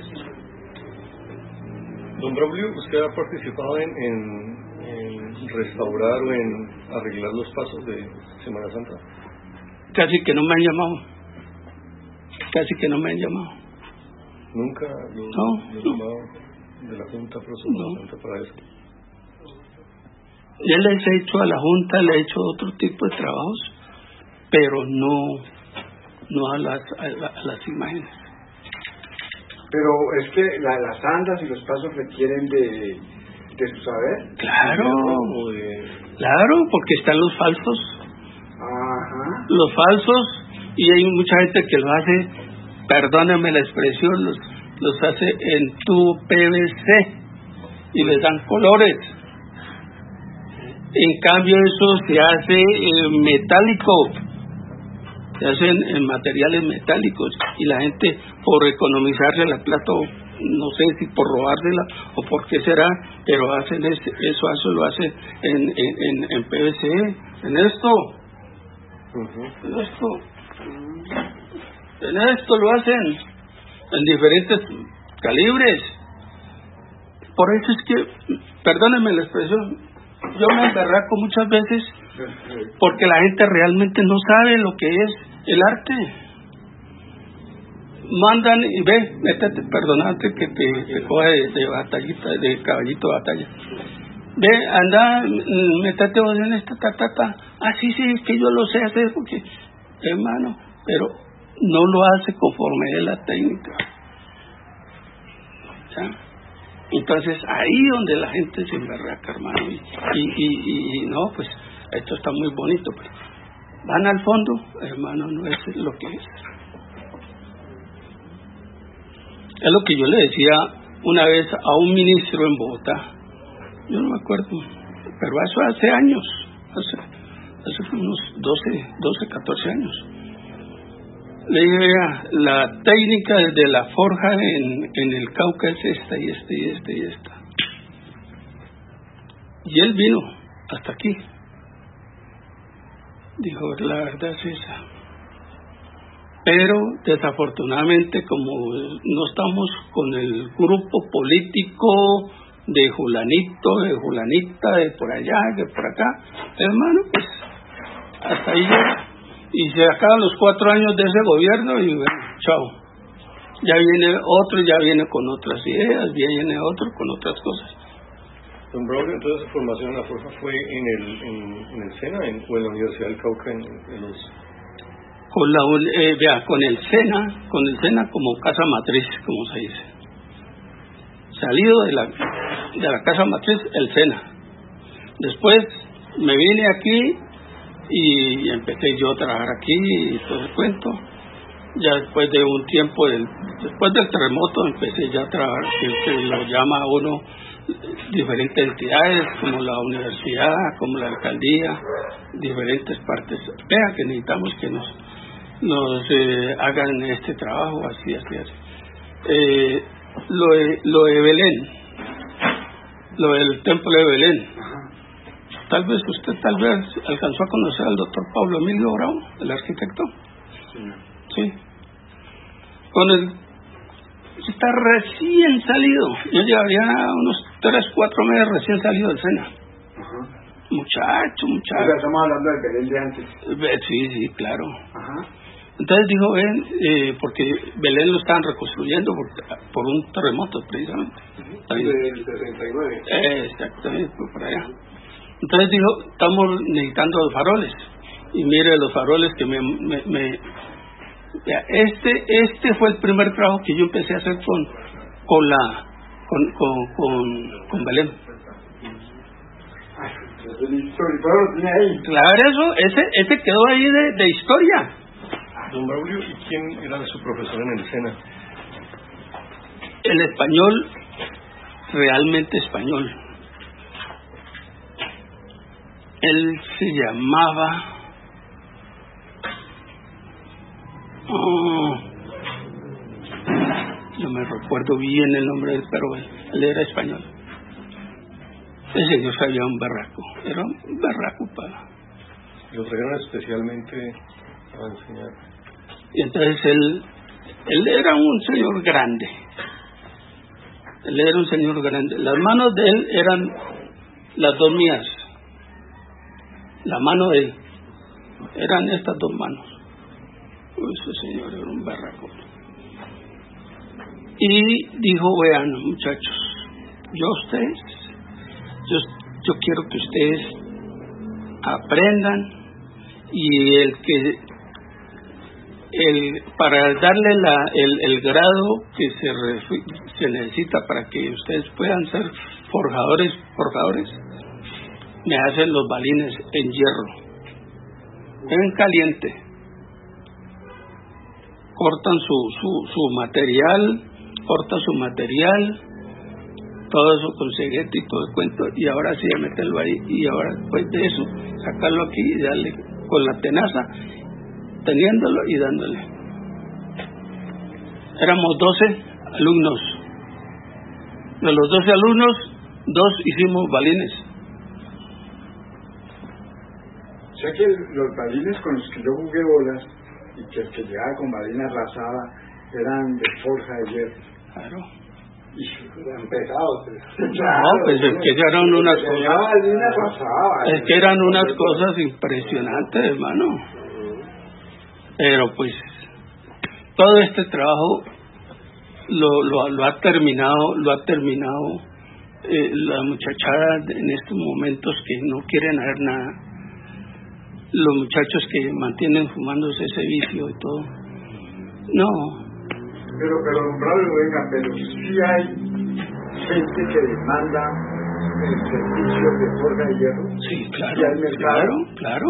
Don Braulio, ¿usted ha participado en restaurar o en arreglar los pasos de Semana Santa? Casi que no me han llamado. ¿Nunca lo llamado de la Junta Pro Semana Santa para eso? Ya les he hecho a la Junta, le he hecho otro tipo de trabajos, pero no a las imágenes. Pero es que las andas y los pasos requieren de su saber. Claro, porque están los falsos. Ajá. Los falsos, y hay mucha gente que lo hace, perdónenme la expresión, los hace en tubo PVC y les dan colores. En cambio eso se hace metálico, se hacen en materiales metálicos y la gente por economizarse la plata, no sé si por robársela o por qué será, pero hacen eso lo hacen en PVC, en esto lo hacen en diferentes calibres. Por eso es que, perdónenme la expresión, yo me emberraco muchas veces porque la gente realmente no sabe lo que es el arte. Mandan y métete, perdonate que te coja de batallita, de caballito de batalla. Anda, métete vos en esta sí, es que yo lo sé hacer porque, hermano, pero no lo hace conforme es la técnica. ¿Ya? Entonces ahí donde la gente se emberraca, hermano, y no, pues esto está muy bonito, pero van al fondo, hermano, no es lo que es. Es lo que yo le decía una vez a un ministro en Bogotá, yo no me acuerdo, pero eso hace años, hace unos 12, 14 años. Le dije, vea, la técnica de la forja en el Cauca es esta y esta. Y él vino hasta aquí. Dijo, la verdad es esa. Pero desafortunadamente, como no estamos con el grupo político de Julanito, de Julanita, de por allá, de por acá, hermano, pues hasta ahí llega. Y se acaban los 4 años de ese gobierno y bueno, chao. Ya viene otro, ya viene con otras ideas, viene otro con otras cosas. Don Braulio, entonces su formación en la forja fue en el SENA o en la Universidad del Cauca en los... Con el SENA como casa matriz, como se dice. Salido de la casa matriz, el SENA. Después me vine aquí y empecé yo a trabajar aquí y todo el cuento. Ya después de un tiempo, después del terremoto, empecé ya a trabajar, que lo llama uno diferentes entidades, como la universidad, como la alcaldía, diferentes partes. Vea que necesitamos que nos hagan este trabajo, así. Lo de Belén, lo del templo de Belén. Usted alcanzó a conocer al doctor Pablo Emilio Bravo, el arquitecto. Sí. Está recién salido. Yo llevaría unos 3-4 meses recién salido del SENA. Muchacho. O sea, estamos hablando del Belén de antes. Sí, claro. Entonces dijo, porque Belén lo estaban reconstruyendo por un terremoto, precisamente. Del 69. Exactamente, por allá. Entonces dijo, estamos necesitando los faroles. Y mire los faroles que este fue el primer trabajo que yo empecé a hacer con Belén. Claro, ese quedó ahí de historia. Don Braulio, ¿y quién era su profesor en el SENA? El español, realmente español. Él se llamaba... no me recuerdo bien el nombre de él, pero él era español. Ese señor sabía un berraco, era un berraco para... Lo trajeron especialmente a enseñar. Y entonces él era un señor grande. Las manos de él eran las 2 mías. La mano de él eran estas 2 manos. Ese señor era un berraco. Y dijo, vean, muchachos, yo quiero que ustedes aprendan, y para darle el grado que se necesita para que ustedes puedan ser forjadores, me hacen los balines en hierro, en caliente, cortan su material, todo eso con ceguete y todo el cuento, y ahora sí a meterlo ahí, y ahora después de eso sacarlo aquí y darle con la tenaza manteniéndolo y dándole. Éramos 12 alumnos. De los 12 alumnos, 2 hicimos balines. O sea que los balines con los que yo jugué bolas y que el que llegaba con balina arrasaba eran de forja de hierro. Claro. Y eran pesados. No, pues es que eran unas cosas. Es que eran unas cosas impresionantes, hermano. Pero pues todo este trabajo lo ha terminado la muchachada en estos momentos que no quieren hacer nada, los muchachos que mantienen fumándose ese vicio y todo. No. Pero don Braulio, venga, pero sí hay gente que demanda el servicio de forja de hierro. Sí, claro. ¿Y hay mercado? Claro.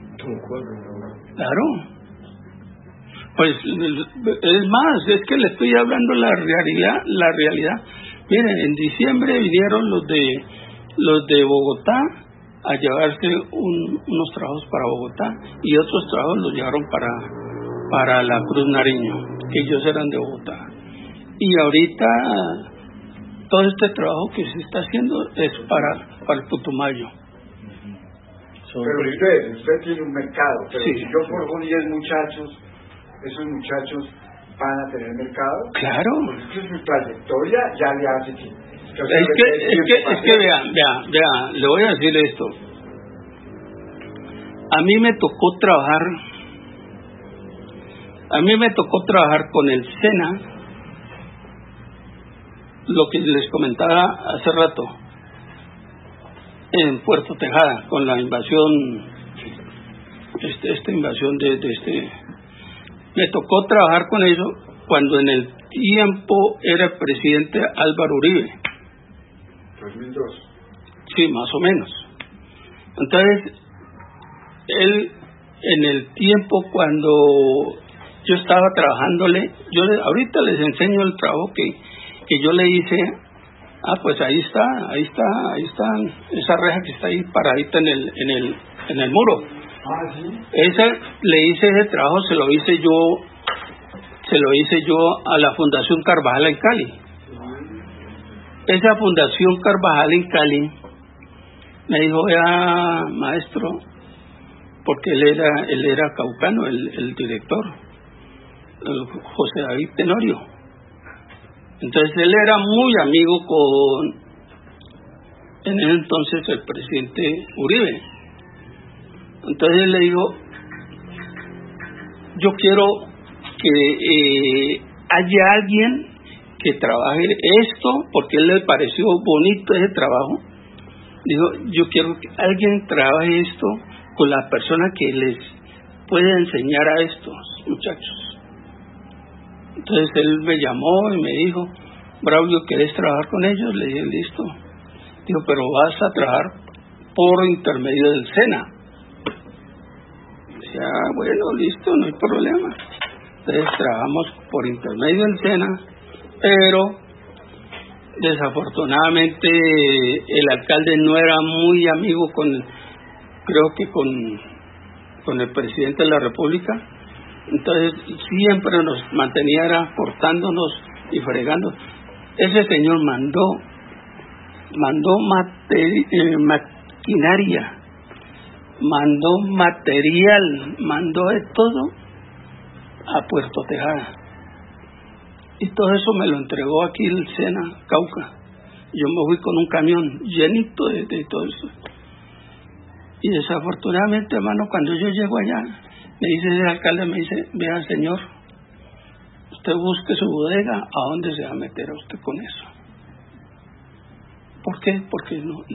Pues es más, es que le estoy hablando la realidad. Miren, en diciembre vinieron los de Bogotá a llevarse unos trabajos para Bogotá y otros trabajos los llevaron para la Cruz Nariño, que ellos eran de Bogotá. Y ahorita todo este trabajo que se está haciendo es para el Putumayo. Pero usted tiene un mercado, pero sí, si yo forjo 10 muchachos, esos muchachos van a tener mercado. Claro. Porque su trayectoria ya le hace que... Es que vea, le voy a decir esto. A mí me tocó trabajar con el SENA, lo que les comentaba hace rato, en Puerto Tejada, con la invasión, esta invasión me tocó trabajar con eso cuando en el tiempo era el presidente Álvaro Uribe. 2002. Sí, más o menos. Entonces, él en el tiempo cuando yo estaba trabajándole, ahorita les enseño el trabajo que yo le hice. Pues ahí está, esa reja que está ahí paradita en el muro. ¿Sí? Le hice ese trabajo, se lo hice yo a la Fundación Carvajal en Cali. Esa Fundación Carvajal en Cali me dijo, vea, maestro, porque él era caucano, el director, José David Tenorio. Entonces él era muy amigo en ese entonces el presidente Uribe. Entonces le digo, yo quiero que haya alguien que trabaje esto, porque a él le pareció bonito ese trabajo. Digo, yo quiero que alguien trabaje esto con la persona que les puede enseñar a estos muchachos. Entonces él me llamó y me dijo, Braulio, ¿querés trabajar con ellos? Le dije, listo. Digo, pero vas a trabajar por intermedio del SENA. Decía, bueno, listo, no hay problema. Entonces trabajamos por intermedio del SENA, pero desafortunadamente el alcalde no era muy amigo con el presidente de la República. Entonces siempre nos mantenía cortándonos y fregando. Ese señor mandó maquinaria, mandó material, mandó de todo a Puerto Tejada. Y todo eso me lo entregó aquí el SENA Cauca. Yo me fui con un camión llenito de todo eso. Y desafortunadamente, hermano, cuando yo llego allá, me dice el alcalde, me dice, vea señor, usted busque su bodega, ¿a dónde se va a meter a usted con eso? ¿Por qué? Porque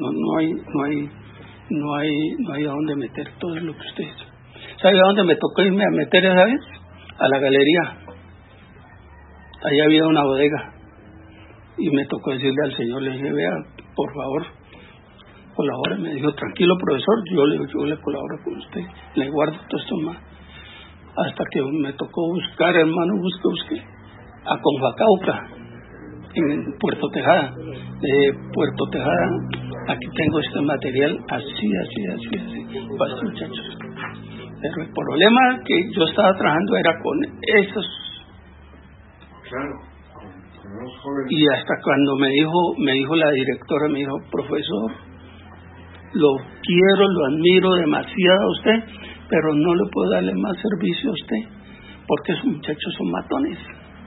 no hay a dónde meter todo lo que usted hizo. ¿Sabe a dónde me tocó irme a meter esa vez? A la galería. Ahí había una bodega. Y me tocó decirle al señor, le dije, vea, por favor, colabore. Me dijo, tranquilo profesor, yo le colaboro con usted, le guardo todo esto más. Hasta que me tocó buscar, hermano, busqué a Confacauca, en Puerto Tejada. Puerto Tejada, aquí tengo este material así, para estos muchachos. Pero el problema que yo estaba trabajando era con esos. Claro, con los jóvenes. Y hasta cuando me dijo la directora, me dijo, profesor, lo quiero, lo admiro demasiado a usted, pero no le puedo darle más servicio a usted, porque esos muchachos son matones.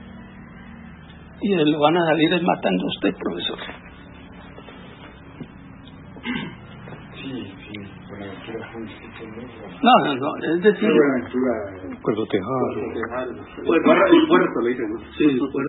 Y lo van a salir matando a usted, profesor. Sí, Buenaventura fue un sitio muy bueno. No, es decir... Buenaventura... Puerto Tejado. El puerto le dicen, ¿no? Sí,